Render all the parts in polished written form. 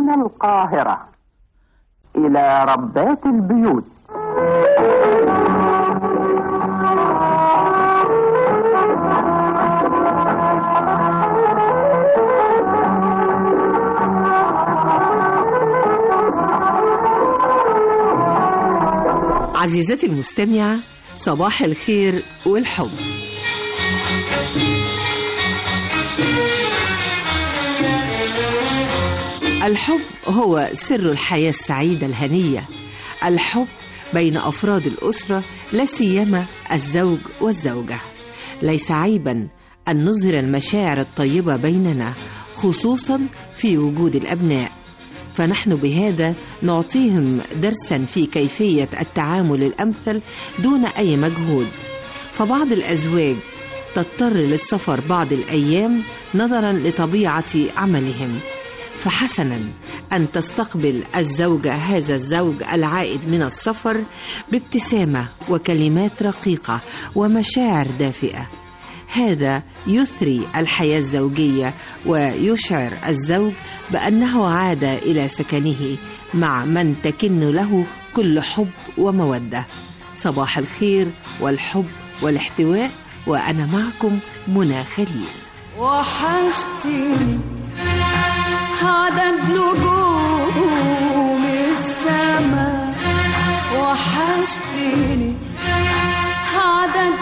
من القاهرة إلى ربات البيوت. عزيزتي المستمعة، صباح الخير والحب. الحب هو سر الحياة السعيدة الهنية. الحب بين أفراد الأسرة، لا سيما الزوج والزوجة. ليس عيبا أن نظهر المشاعر الطيبة بيننا، خصوصا في وجود الأبناء، فنحن بهذا نعطيهم درسا في كيفية التعامل الأمثل دون أي مجهود. فبعض الأزواج تضطر للسفر بعض الأيام نظرا لطبيعة عملهم، فحسنا أن تستقبل الزوجة هذا الزوج العائد من السفر بابتسامة وكلمات رقيقة ومشاعر دافئة. هذا يثري الحياة الزوجية ويشعر الزوج بأنه عاد إلى سكنه مع من تكن له كل حب ومودة. صباح الخير والحب والاحتواء، وأنا معكم منى خليل. وحشتني عدد نجوم السماء، وحشتني عدد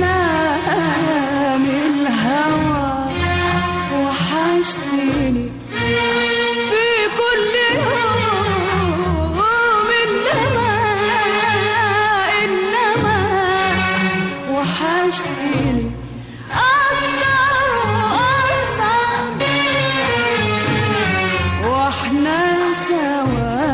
كلام الهوى، وحشتني في كل يوم، إنما وحشتني أكتر وأكتر وإحنا سوا.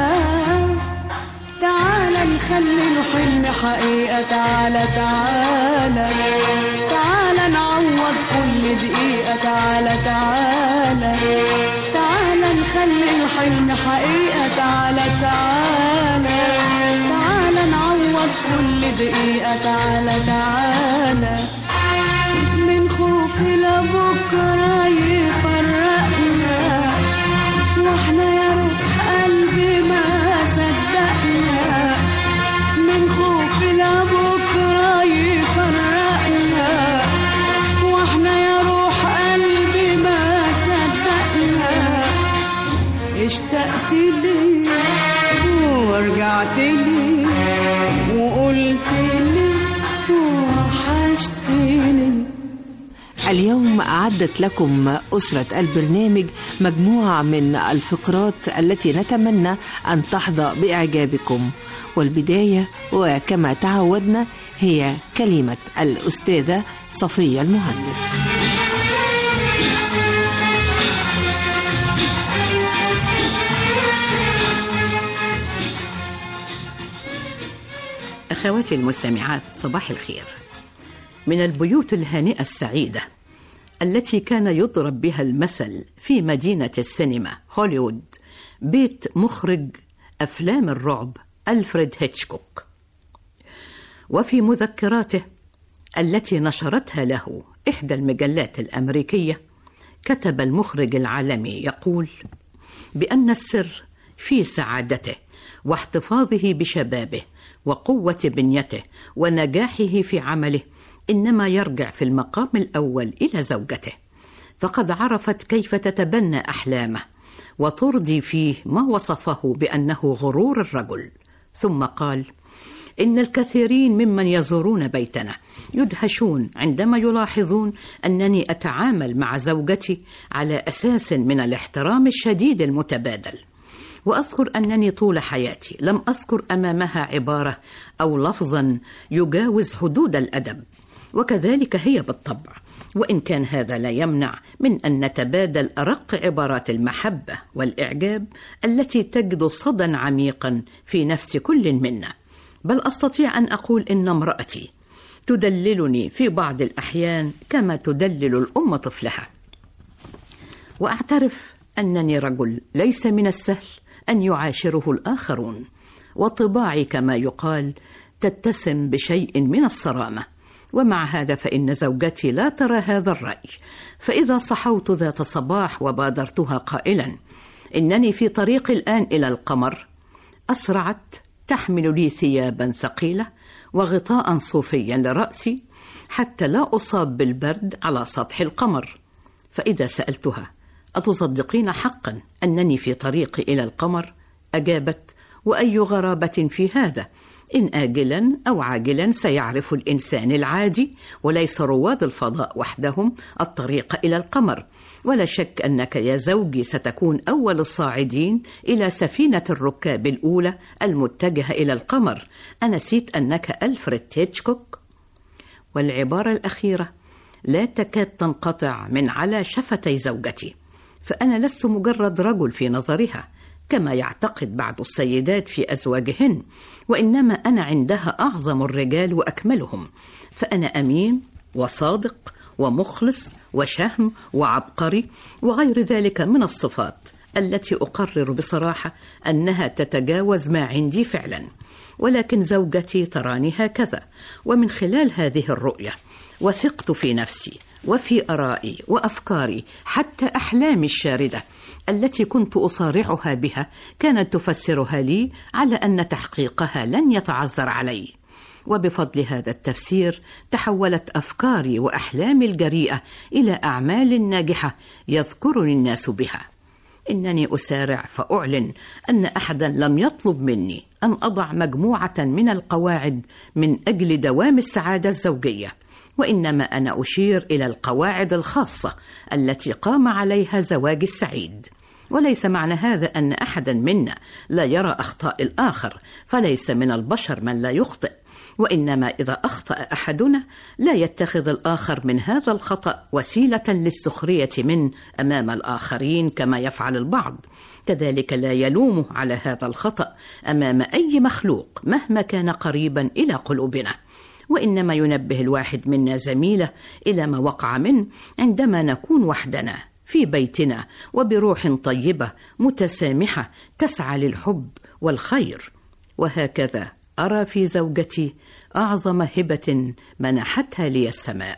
تعالى نخلي الحلم حقيقة، تعالى تعالى تعالى نعوض كل دقيقة، تعالى تعالى تعالى نخلي الحلم حقيقة، تعالى تعالى تعالى نعوض كل دقيقة، تعالى تعالى. من خوف لبكرة يفرقنا، واحنا يا روح قلبي ما صدقنا. من خوف لبكرة يفرقنا، واحنا يا روح قلبي ما صدقنا. اشتقت لي ورجعت لي وقلت لي وحشتني. اليوم أعدت لكم أسرة البرنامج مجموعة من الفقرات التي نتمنى أن تحظى بإعجابكم، والبداية وكما تعودنا هي كلمة الأستاذة صفية المهندس. أخواتي المستمعات، صباح الخير. من البيوت الهانئة السعيدة التي كان يضرب بها المثل في مدينة السينما هوليوود، بيت مخرج أفلام الرعب ألفريد هيتشكوك. وفي مذكراته التي نشرتها له إحدى المجلات الأمريكية، كتب المخرج العالمي يقول بأن السر في سعادته واحتفاظه بشبابه وقوة بنيته ونجاحه في عمله إنما يرجع في المقام الأول إلى زوجته، فقد عرفت كيف تتبنى أحلامه وترضي فيه ما وصفه بأنه غرور الرجل. ثم قال إن الكثيرين ممن يزورون بيتنا يدهشون عندما يلاحظون أنني أتعامل مع زوجتي على أساس من الاحترام الشديد المتبادل، وأذكر أنني طول حياتي لم أذكر أمامها عبارة أو لفظا يجاوز حدود الأدب، وكذلك هي بالطبع، وإن كان هذا لا يمنع من أن نتبادل أرق عبارات المحبة والإعجاب التي تجد صدى عميقا في نفس كل منا. بل أستطيع أن أقول إن امرأتي تدللني في بعض الأحيان كما تدلل الأم طفلها. وأعترف أنني رجل ليس من السهل أن يعاشره الآخرون، وطباعي كما يقال تتسم بشيء من الصرامة، ومع هذا فإن زوجتي لا ترى هذا الرأي. فإذا صحوت ذات صباح وبادرتها قائلا إنني في طريقي الآن إلى القمر. أسرعت تحمل لي ثيابا ثقيلة وغطاء صوفيا لرأسي حتى لا أصاب بالبرد على سطح القمر. فإذا سألتها: أتصدقين حقا أنني في طريقي إلى القمر؟ أجابت: وأي غرابة في هذا؟ إن آجلا أو عاجلا سيعرف الإنسان العادي وليس رواد الفضاء وحدهم الطريق إلى القمر. ولا شك أنك يا زوجي ستكون أول الصاعدين إلى سفينة الركاب الأولى المتجهة إلى القمر. أنسيت أنك ألفريد هيتشكوك؟ والعبارة الأخيرة لا تكاد تنقطع من على شفتي زوجتي، فأنا لست مجرد رجل في نظرها كما يعتقد بعض السيدات في أزواجهن، وإنما أنا عندها أعظم الرجال وأكملهم. فأنا أمين وصادق ومخلص وشهم وعبقري وغير ذلك من الصفات التي أقرر بصراحة أنها تتجاوز ما عندي فعلا. ولكن زوجتي تراني هكذا، ومن خلال هذه الرؤية وثقت في نفسي وفي آرائي وأفكاري، حتى أحلامي الشاردة التي كنت أصارعها بها كانت تفسرها لي على أن تحقيقها لن يتعذر علي. وبفضل هذا التفسير تحولت أفكاري وأحلامي الجريئة إلى أعمال ناجحة يذكرني الناس بها. إنني أسارع فأعلن أن أحدا لم يطلب مني أن أضع مجموعة من القواعد من أجل دوام السعادة الزوجية، وإنما أنا أشير إلى القواعد الخاصة التي قام عليها زواجي السعيد. وليس معنى هذا أن أحدا منا لا يرى أخطاء الآخر، فليس من البشر من لا يخطئ، وإنما إذا أخطأ أحدنا لا يتخذ الآخر من هذا الخطأ وسيلة للسخرية منه أمام الآخرين كما يفعل البعض. كذلك لا يلومه على هذا الخطأ أمام أي مخلوق مهما كان قريبا إلى قلوبنا، وإنما ينبه الواحد منا زميله إلى ما وقع منه عندما نكون وحدنا في بيتنا وبروح طيبة متسامحة تسعى للحب والخير. وهكذا أرى في زوجتي أعظم هبة منحتها لي السماء.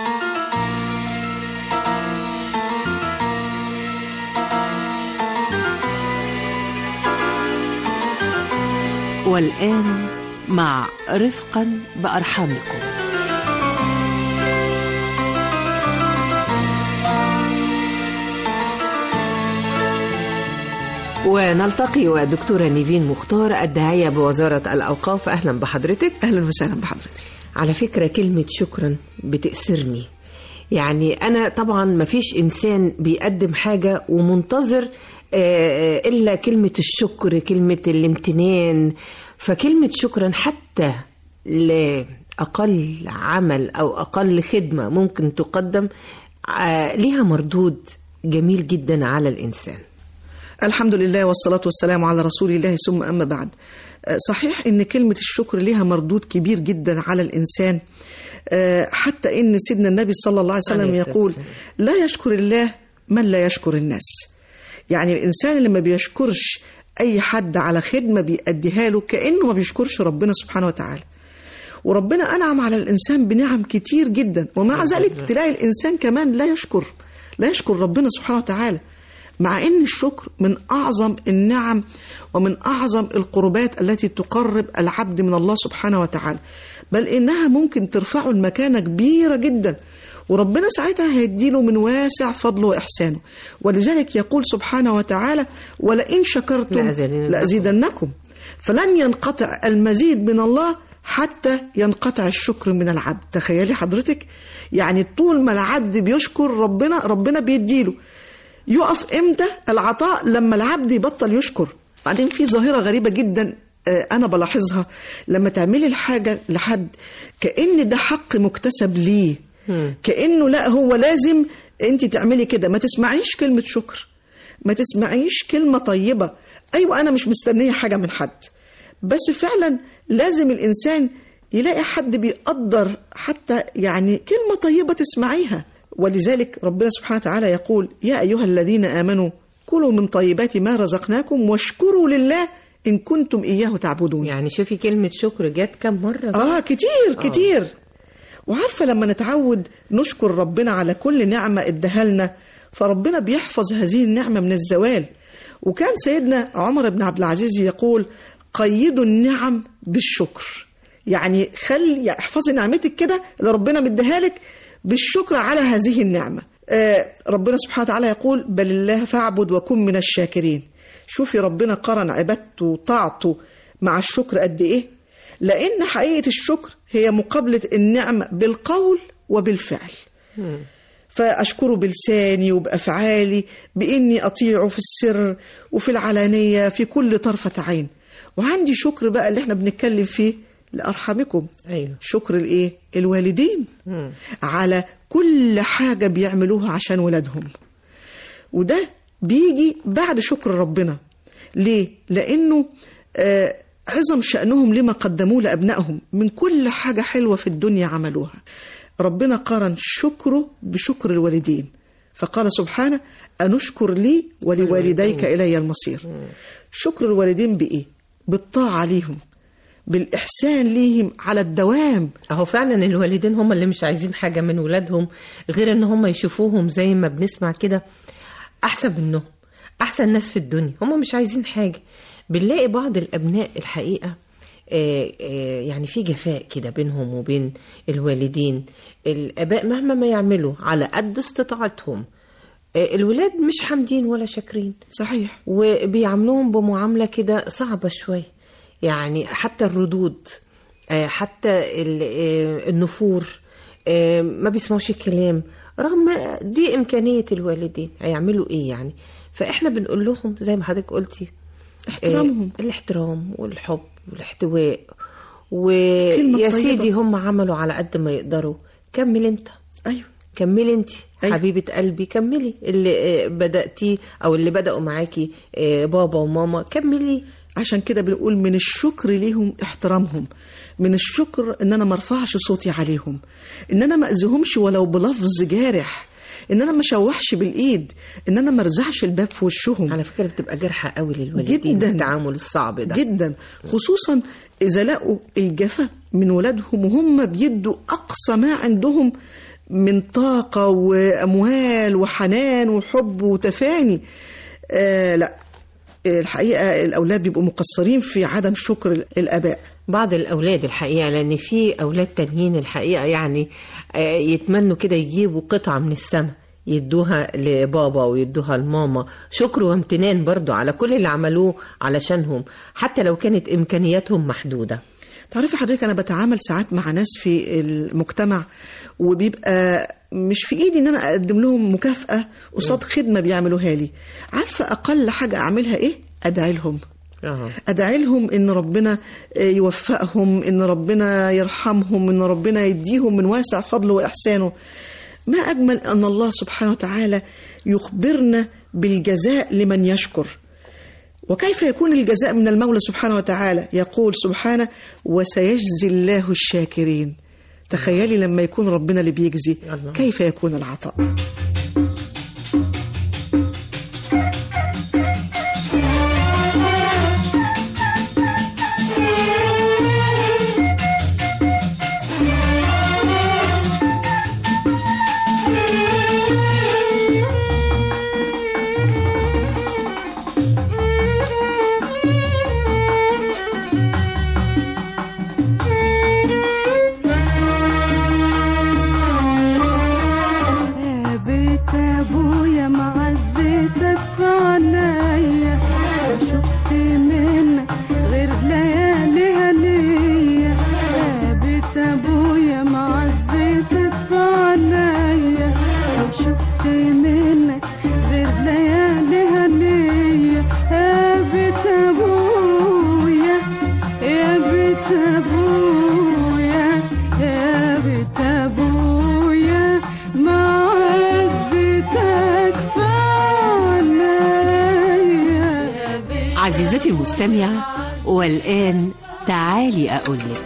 والآن مع رفقا بأرحامكم. ونلتقي ودكتورة نيفين مختار الداعية بوزارة الأوقاف. أهلا بحضرتك. أهلا وسهلا بحضرتك. على فكرة كلمة شكرا بتأثرني، يعني أنا طبعا ما فيش إنسان بيقدم حاجة ومنتظر إلا كلمة الشكر، كلمة الامتنان. فكلمة شكرا حتى لأقل عمل أو أقل خدمة ممكن تقدم لها مردود جميل جدا على الإنسان. الحمد لله والصلاة والسلام على رسول الله، ثم أما بعد. صحيح إن كلمة الشكر لها مردود كبير جدا على الإنسان، حتى إن سيدنا النبي صلى الله عليه وسلم يقول: لا يشكر الله من لا يشكر الناس. يعني الإنسان اللي ما بيشكرش أي حد على خدمة بيأديها له كأنه ما بيشكرش ربنا سبحانه وتعالى. وربنا أنعم على الإنسان بنعم كتير جدا، ومع ذلك تلاقي الإنسان كمان لا يشكر ربنا سبحانه وتعالى، مع أن الشكر من أعظم النعم ومن أعظم القربات التي تقرب العبد من الله سبحانه وتعالى، بل إنها ممكن ترفعه لمكانة كبيرة جدا، وربنا ساعتها هيديله من واسع فضله وإحسانه. ولذلك يقول سبحانه وتعالى: ولئن شكرتم لأزيدنكم. فلن ينقطع المزيد من الله حتى ينقطع الشكر من العبد. تخيلي حضرتك، يعني طول ما العبد بيشكر ربنا بيديله. يقف امتى العطاء؟ لما العبد يبطل يشكر. بعدين في ظاهرة غريبة جدا أنا بلاحظها، لما تعملي الحاجة لحد كأن ده حق مكتسب ليه، كأنه لا هو لازم أنت تعملي كده، ما تسمعيش كلمة شكر، ما تسمعيش كلمة طيبة. أيوة أنا مش مستنية حاجة من حد، بس فعلا لازم الإنسان يلاقي حد بيقدر حتى يعني كلمة طيبة تسمعيها. ولذلك ربنا سبحانه وتعالى يقول: يا أيها الذين آمنوا كلوا من طيبات ما رزقناكم واشكروا لله إن كنتم إياه تعبدون. يعني شوفي كلمة شكر جات كم مرة؟ كتير. وعارفة لما نتعود نشكر ربنا على كل نعمة اداها لنا، فربنا بيحفظ هذه النعمة من الزوال. وكان سيدنا عمر بن عبد العزيز يقول قيدوا النعم بالشكر، يعني احفظي نعمتك كده اللي ربنا مديها لك بالشكر على هذه النعمة. ربنا سبحانه وتعالى يقول بل الله فاعبد وكن من الشاكرين. شوفي ربنا قرن عبادته وطاعته مع الشكر قد ايه، لأن حقيقة الشكر هي مقابلة النعمة بالقول وبالفعل. فأشكره بلساني وبأفعالي، بإني أطيعه في السر وفي العلانية في كل طرفة عين. وعندي شكر بقى اللي احنا بنتكلم فيه لأرحمكم. أيوه. شكر الإيه؟ الوالدين على كل حاجة بيعملوها عشان ولادهم، وده بيجي بعد شكر ربنا. ليه؟ لأنه عظم شأنهم لما قدموه لأبنائهم من كل حاجة حلوة في الدنيا عملوها. ربنا قارن شكره بشكر الوالدين، فقال سبحانه أنشكر لي ولوالديك إلي المصير. شكر الوالدين بإيه؟ بالطاعة ليهم، بالإحسان ليهم على الدوام. اهو فعلا الوالدين هم اللي مش عايزين حاجة من ولادهم غير ان هم يشوفوهم زي ما بنسمع كده احسن منهم، احسن ناس في الدنيا. هم مش عايزين حاجة. بنلاقي بعض الابناء الحقيقة يعني في جفاء كده بينهم وبين الوالدين. الاباء مهما ما يعملوا على قد استطاعتهم، الولاد مش حامدين ولا شاكرين. صحيح. وبيعاملوهم بمعاملة كده صعبة شوية، يعني حتى الردود، حتى النفور، ما بيسمعوش الكلام رغم دي إمكانية الوالدين. هيعملوا إيه يعني؟ فإحنا بنقول لهم زي ما حضرتك قلتي احترامهم، الاحترام والحب والاحتواء. ويا سيدي هم عملوا على قد ما يقدروا، كمل انت. أيوه كملي انت. أيوه. حبيبة قلبي كملي اللي بدأتي أو اللي بدأوا معاكي بابا وماما، كملي. عشان كده بنقول من الشكر ليهم احترامهم، من الشكر ان انا ما ارفعش صوتي عليهم، ان انا ما اذيهمش ولو بلفظ جارح، ان انا ما اشوحش بالايد، ان انا ما ارزعش الباب في وشهم. على فكرة بتبقى جرحة قوي للوالدين جدا، التعامل الصعب ده جدا، خصوصا اذا لقوا الجفا من ولادهم وهم بيدوا اقصى ما عندهم من طاقة واموال وحنان وحب وتفاني. لا، الحقيقة الأولاد بيبقوا مقصرين في عدم شكر الآباء. بعض الأولاد الحقيقة، لأن في أولاد تانيين الحقيقة يعني يتمنوا كده يجيبوا قطعة من السماء يدوها لبابا ويدوها لماما، شكر وامتنان برضو على كل اللي عملوه علشانهم حتى لو كانت إمكانياتهم محدودة. تعرفي حضرتك أنا بتعامل ساعات مع ناس في المجتمع وبيبقى مش في إيدي إن أنا أقدم لهم مكافأة قصاد خدمة بيعملوها لي. عارفة أقل حاجة أعملها إيه؟ أدعي لهم. أدعي لهم إن ربنا يوفقهم، إن ربنا يرحمهم، إن ربنا يديهم من واسع فضله وإحسانه. ما أجمل أن الله سبحانه وتعالى يخبرنا بالجزاء لمن يشكر. وكيف يكون الجزاء من المولى سبحانه وتعالى؟ يقول سبحانه وسيجزي الله الشاكرين. تخيلي لما يكون ربنا اللي بيجزي، كيف يكون العطاء؟ عزيزتي المستمعة، والآن تعالي أقولك.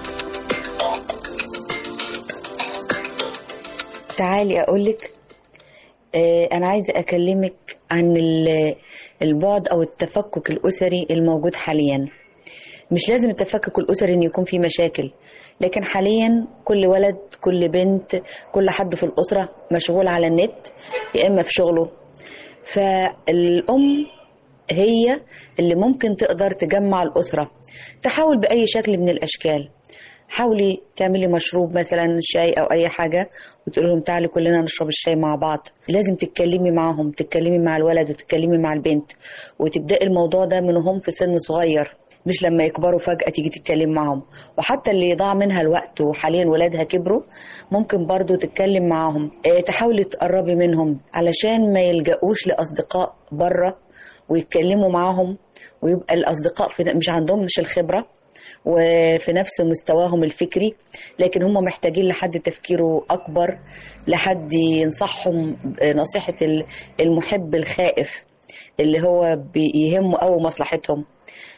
تعالي أقولك، أنا عايزة أكلمك عن البعد أو التفكك الأسري الموجود حاليا. مش لازم التفكك الأسري أن يكون فيه مشاكل، لكن حاليا كل ولد كل بنت كل حد في الأسرة مشغول على النت، يا إما في شغله. فالأم هي اللي ممكن تقدر تجمع الأسرة. تحاول بأي شكل من الأشكال، حاولي تعملي مشروب مثلا شاي أو أي حاجة وتقول لهم تعالوا كلنا نشرب الشاي مع بعض. لازم تتكلمي معهم، تتكلمي مع الولد وتتكلمي مع البنت، وتبدأي الموضوع ده من هم في سن صغير، مش لما يكبروا فجأة تيجي تتكلم معهم. وحتى اللي يضاع منها الوقت وحاليا ولادها كبروا ممكن برضو تتكلم معهم. تحاولي تقربي منهم علشان ما يلجأوش لأصدقاء بره ويتكلموا معهم، ويبقى الأصدقاء مش عندهم مش الخبرة وفي نفس مستواهم الفكري، لكن هم محتاجين لحد تفكيره أكبر، لحد ينصحهم نصيحة المحب الخائف اللي هو بيهمه أو مصلحتهم.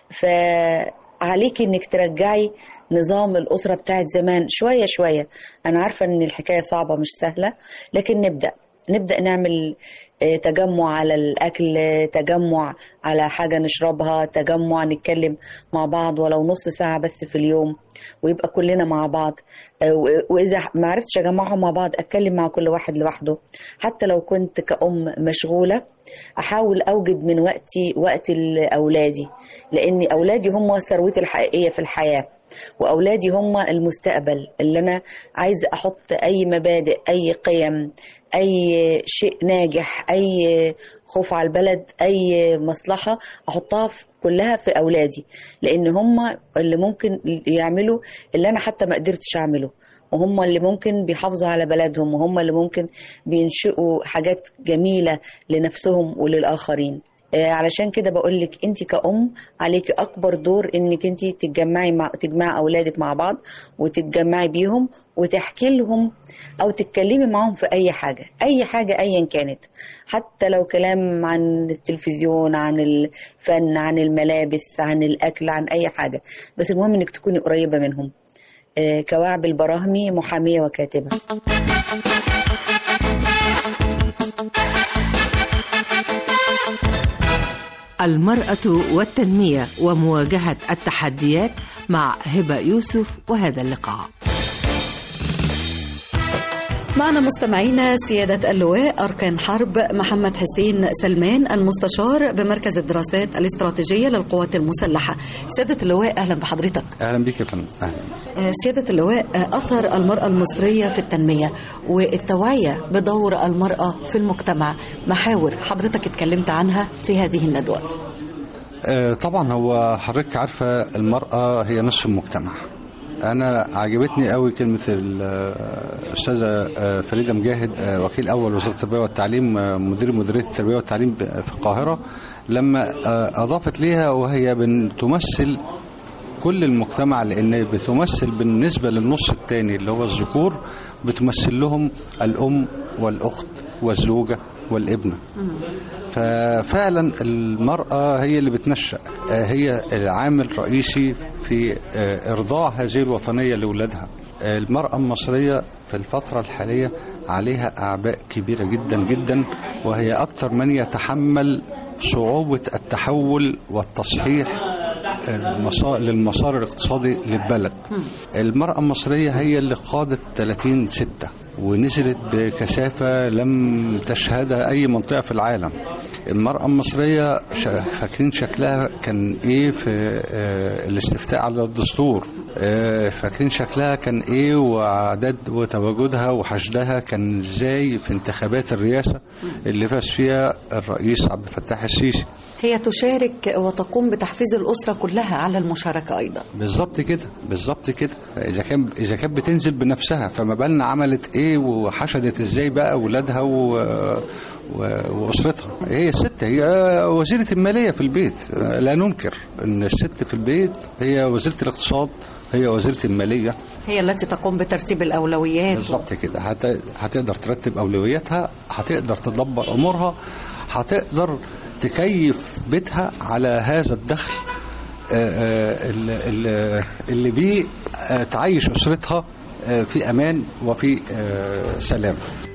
فعليك انك ترجعي نظام الأسرة بتاعت زمان شوية شوية. أنا عارفة ان الحكاية صعبة مش سهلة، لكن نبدأ نعمل تجمع على الأكل، تجمع على حاجة نشربها، تجمع نتكلم مع بعض ولو نص ساعة بس في اليوم، ويبقى كلنا مع بعض. وإذا ما عرفتش أجمعهم مع بعض أتكلم مع كل واحد لوحده. حتى لو كنت كأم مشغولة أحاول أوجد من وقت لأولادي، لأن أولادي هم ثروتي الحقيقية في الحياة، وأولادي هم المستقبل اللي أنا عايزة أحط أي مبادئ، أي قيم، أي شيء ناجح، أي خوف على البلد، أي مصلحة أحطها كلها في أولادي، لأن هم اللي ممكن يعملوا اللي أنا حتى ما قدرتش أعمله، وهم اللي ممكن بيحافظوا على بلدهم، وهم اللي ممكن بينشئوا حاجات جميلة لنفسهم وللآخرين. علشان كده بقولك انت كأم عليك اكبر دور انك انت تجمعي اولادك مع بعض وتتجمعي بيهم وتحكي لهم او تتكلمي معهم في اي حاجة ايا كانت، حتى لو كلام عن التلفزيون، عن الفن، عن الملابس، عن الاكل، عن اي حاجة، بس المهم انك تكوني قريبة منهم. كواعب البراهمي، محامية وكاتبة. المرأة والتنمية ومواجهة التحديات مع هبة يوسف، وهذا اللقاء. معنا مستمعينا سيادة اللواء أركان حرب محمد حسين سلمان، المستشار بمركز الدراسات الاستراتيجية للقوات المسلحة. سيادة اللواء أهلا بحضرتك. أهلا بك يا فندم. أهلا. سيادة اللواء، أثر المرأة المصرية في التنمية والتوعية بدور المرأة في المجتمع، محاور حضرتك اتكلمت عنها في هذه الندوة. طبعا هو حضرتك عارفة المرأة هي نصف المجتمع. أنا عجبتني قوي كلمة الأستاذة فريدة مجاهد، وكيل أول وزارة التربية والتعليم، مديرية التربية والتعليم في القاهرة، لما أضافت ليها وهي بتمثل كل المجتمع، لأن بتمثل بالنسبة للنص الثاني اللي هو الذكور، بتمثل لهم الأم والأخت والزوجة والابنة. ففعلا المرأة هي اللي بتنشأ، هي العامل الرئيسي في إرضاع هذه الوطنية لأولادها. المرأة المصرية في الفترة الحالية عليها أعباء كبيرة جدا جدا، وهي أكثر من يتحمل صعوبة التحول والتصحيح للمسار الاقتصادي للبلد. المرأة المصرية هي اللي قادت 30/6 ونزلت بكثافة لم تشهدها أي منطقة في العالم. المرأة المصرية فاكرين شكلها كان إيه في الاستفتاء على الدستور، فاكرين شكلها كان إيه، وعدد وتواجدها وحشدها كان إزاي في انتخابات الرئاسة اللي فاز فيها الرئيس عبد الفتاح السيسي. هي تشارك وتقوم بتحفيز الأسرة كلها على المشاركة أيضا. بالظبط كده. إذا كانت بتنزل بنفسها، فما بالنا عملت إيه وحشدت إزاي بقى أولادها وأسرتها. هي الست هي وزيرة المالية في البيت، لا ننكر أن الست في البيت هي وزيرة الاقتصاد، هي وزيرة المالية، هي التي تقوم بترتيب الأولويات. بالظبط كده. هتقدر ترتب أولوياتها، هتقدر تدبر أمورها، هتقدر تكيف بيتها على هذا الدخل اللي بيه تعيش أسرتها في أمان وفي سلام.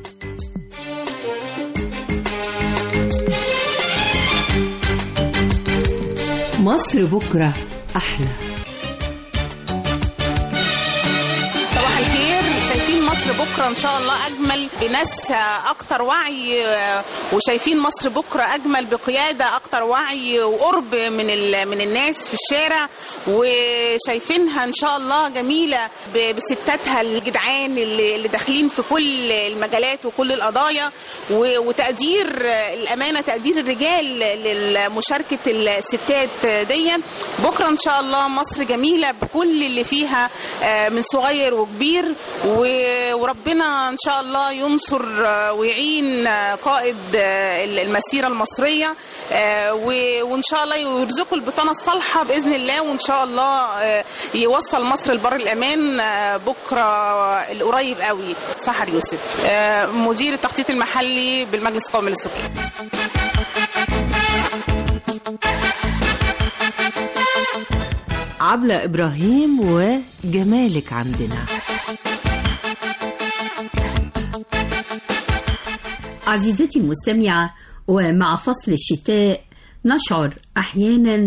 مصر بكرة أحلى. صباح الخير. شايفين مصر بكرة إن شاء الله أجمل بناس أكتر وعي، وشايفين مصر بكرة أجمل بقيادة أكتر وعي وقرب من الناس في الشارع، وشايفينها إن شاء الله جميلة بستاتها الجدعان اللي داخلين في كل المجالات وكل القضايا، وتقدير الأمانة، تقدير الرجال لمشاركة الستات دي. بكرة إن شاء الله مصر جميلة بكل اللي فيها من صغير وكبير، وربنا إن شاء الله ينصر ويعين قائد المسيرة المصرية، وإن شاء الله يرزقوا البطانة الصالحة بإذن الله، وإن شاء الله يوصل مصر لبر الأمان بكرة القريب قوي. سحر يوسف، مدير التخطيط المحلي بالمجلس القومي للسكان. عبلة إبراهيم وجمالك عندنا. عزيزتي المستمعة، ومع فصل الشتاء نشعر أحيانا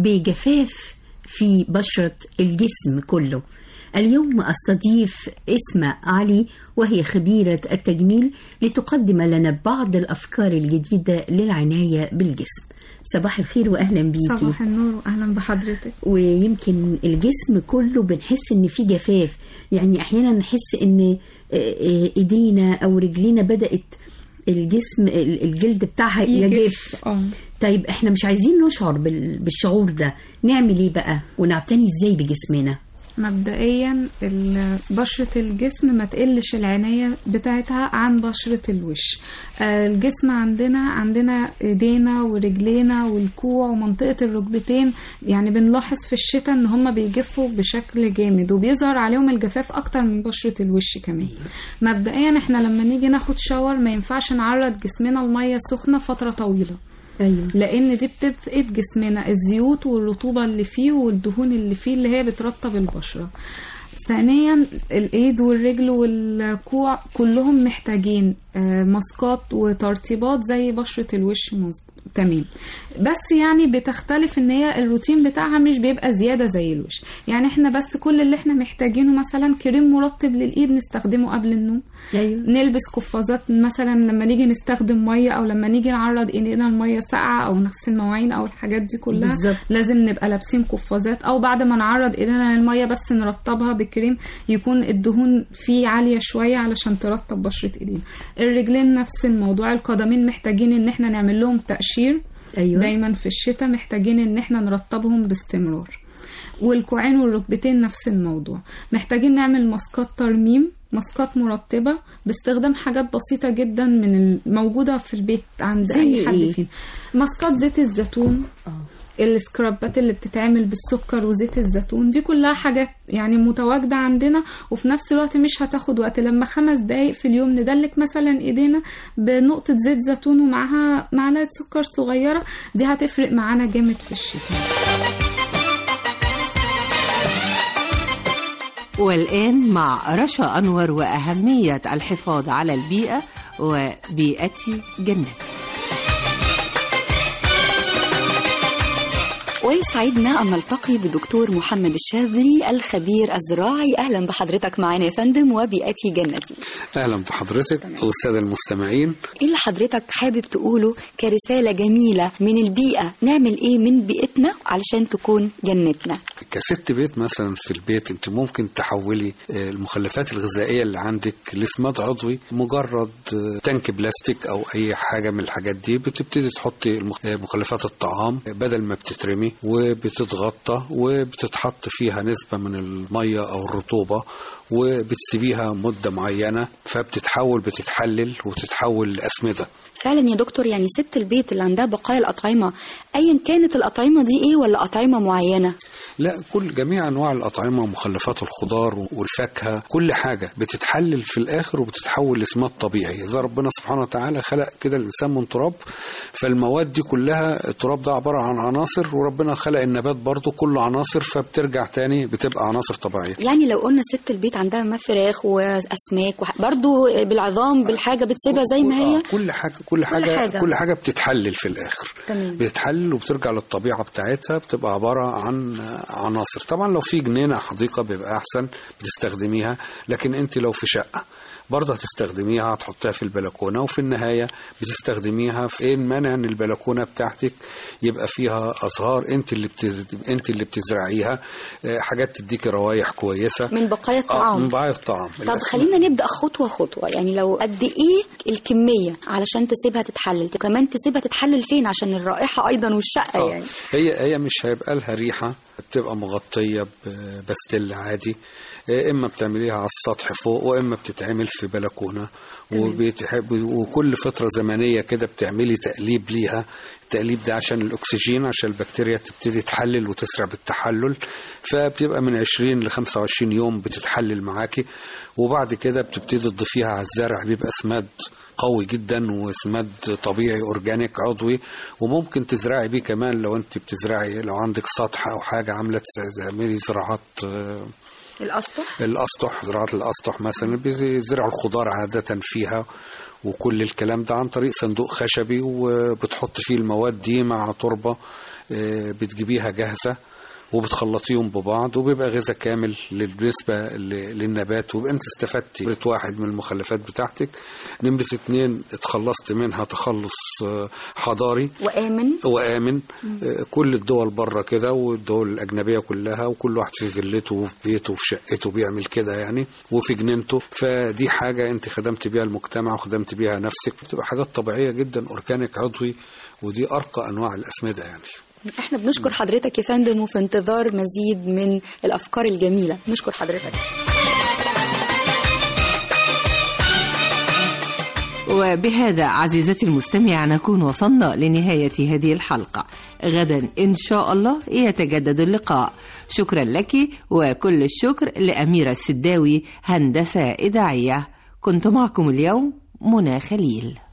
بجفاف في بشرة الجسم كله. اليوم أستضيف إسماء علي، وهي خبيرة التجميل، لتقدم لنا بعض الأفكار الجديدة للعناية بالجسم. صباح الخير وأهلا بيكي. صباح النور وأهلا بحضرتك. ويمكن الجسم كله بنحس إن فيه جفاف، يعني أحيانا نحس إن إيدينا أو رجلينا بدأت الجسم الجلد بتاعها يجف. طيب احنا مش عايزين نشعر بالشعور ده، نعمل ايه بقى ونعتني ازاي بجسمنا؟ مبدئيا بشرة الجسم ما تقلش العناية بتاعتها عن بشرة الوش. الجسم عندنا ايدينا ورجلينا والكوع ومنطقة الركبتين، يعني بنلاحظ في الشتاء ان هم بيجفوا بشكل جامد وبيظهر عليهم الجفاف اكتر من بشرة الوش كمان. مبدئيا احنا لما نيجي ناخد شاور ما ينفعش نعرض جسمنا لمية سخنة فترة طويلة. أيوة. لان دي بتفقد جسمنا الزيوت والرطوبة اللي فيه والدهون اللي فيه اللي هي بترطب البشرة. ثانيا الايد والرجل والكوع كلهم محتاجين ماسكات وترطيبات زي بشرة الوش تمام، بس يعني بتختلف ان هي الروتين بتاعها مش بيبقى زيادة زي الوش. يعني احنا بس كل اللي احنا محتاجينه مثلا كريم مرطب للايد نستخدمه قبل النوم. أيوة. نلبس قفازات مثلا لما نيجي نستخدم مية او لما نيجي نعرض ايدينا المية ساقعة او نغسل مواعين او الحاجات دي كلها بالزبط. لازم نبقى لابسين قفازات، او بعد ما نعرض ايدينا للمية بس نرطبها بكريم يكون الدهون فيه عالية شوية علشان ترطب بشرة ايدينا. الرجلين نفس الموضوع، القدمين محتاجين ان احنا نعمل لهم تقشير. أيوة. دايما في الشتاء محتاجين ان احنا نرطبهم باستمرار. والكوعين والركبتين نفس الموضوع، محتاجين نعمل ماسكات ترميم، ماسكات مرطبة باستخدام حاجات بسيطة جدا من الموجودة في البيت عند اي حد فينا. ماسكات زيت الزيتون، السكرابات اللي بتتعمل بالسكر وزيت الزيتون، دي كلها حاجات يعني متواجدة عندنا وفي نفس الوقت مش هتاخد وقت. لما 5 دقايق في اليوم ندلك مثلا ايدينا بنقطة زيت زيتون ومعها معلقة سكر صغيرة، دي هتفرق معانا جامد في الشتاء. والآن مع رشا أنور وأهمية الحفاظ على البيئة وبيئتي جنتي. ويسعدنا أن نلتقي بدكتور محمد الشاذلي الخبير الزراعي. أهلا بحضرتك معنا يا فندم وبيئتي جنتي. أهلا بحضرتك والسادة المستمعين. إيه اللي حضرتك حابب تقوله كرسالة جميلة من البيئة؟ نعمل إيه من بيئتنا علشان تكون جنتنا؟ كست بيت مثلا في البيت انت ممكن تحولي المخلفات الغذائية اللي عندك لسماد عضوي. مجرد تانك بلاستيك أو أي حاجة من الحاجات دي بتبتدي تحطي مخلفات الطعام بدل ما بتترمي وبتتغطى وبتتحط فيها نسبة من المية أو الرطوبة وبتسيبيها مدة معينة بتتحلل وتتحول لأسمدة. فعلا يا دكتور، يعني ست البيت اللي عندها بقايا الأطعمة أيا كانت الأطعمة دي إيه ولا أطعمة معينة؟ لا، جميع أنواع الأطعمة ومخلفات الخضار والفاكهة كل حاجة بتتحلل في الآخر وبتتحول لسماد طبيعي. إذا ربنا سبحانه وتعالى خلق كده الإنسان من تراب، فالمواد دي كلها التراب ده عبارة عن عناصر، وربنا خلق النبات برضو كله عناصر، فبترجع تاني بتبقى عناصر طبيعية. يعني لو قلنا ست البيت عندها ما فراخ وأسماك برضو بالعظام بالحاجة بتسيبها زي ما هي. كل حاجة بتتحلل في الآخر. تمام. بتتحلل وبترجع للطبيعة بتاعتها، بتبقى عبارة عن عناصر. طبعا لو في جنينة حديقة بيبقى أحسن بتستخدميها، لكن أنت لو في شقة برضه هتستخدميها، هتحطها في البلكونة، وفي النهاية بتستخدميها في ايه المانع ان البلكونة بتاعتك يبقى فيها أزهار انت اللي بتزرعيها، حاجات تديكي روايح كويسة من بقايا الطعام. من بقايا الطعام. طب خلينا نبدأ خطوة خطوة، يعني لو قد ايه الكمية علشان تسيبها تتحلل، كمان تسيبها تتحلل فين عشان الرائحة ايضا والشقة يعني. هي مش هيبقى لها ريحة، بتبقى مغطية ببستل عادي، إما بتعمليها على السطح فوق وإما بتتعمل في بلكونة، وكل فترة زمنية كده بتعملي تقليب ليها. التقليب ده عشان الأكسجين، عشان البكتيريا تبتدي تحلل وتسرع بالتحلل، فبتبقى من 20 ل 25 يوم بتتحلل معاكي، وبعد كده بتبتدي تضيفيها على الزرع. بيبقى سماد قوي جدا وسماد طبيعي أورجانيك عضوي، وممكن تزرعي بيه كمان لو انت بتزرعي، لو عندك سطح أو حاجة عاملة تعملي زراعات الأسطح، زراعة الأسطح مثلا بيزرعوا الخضار عادة فيها، وكل الكلام ده عن طريق صندوق خشبي، وبتحط فيه المواد دي مع تربة بتجيبيها جاهزة وبتخلطيهم ببعض، وبيبقى غذاء كامل بالنسبة للنبات، وبقى انت استفدتي. نمرة 1 من المخلفات بتاعتك، نمرة 2 اتخلصت منها تخلص حضاري وآمن. كل الدول بره كده، والدول الأجنبية كلها، وكل واحد في فيلته وفي بيته وفي شقته بيعمل كده يعني، وفي جنينته. فدي حاجة انت خدمت بيها المجتمع وخدمت بيها نفسك، بتبقى حاجات طبيعية جدا أورجانيك عضوي، ودي أرقى أنواع الأسمدة يعني. احنا بنشكر حضرتك يا فندم، وفي انتظار مزيد من الأفكار الجميلة. نشكر حضرتك. وبهذا عزيزتي المستمعة نكون وصلنا لنهاية هذه الحلقة. غدا إن شاء الله يتجدد اللقاء. شكرا لك، وكل الشكر لأميرة السداوي هندسة إذاعية. كنت معكم اليوم منى خليل.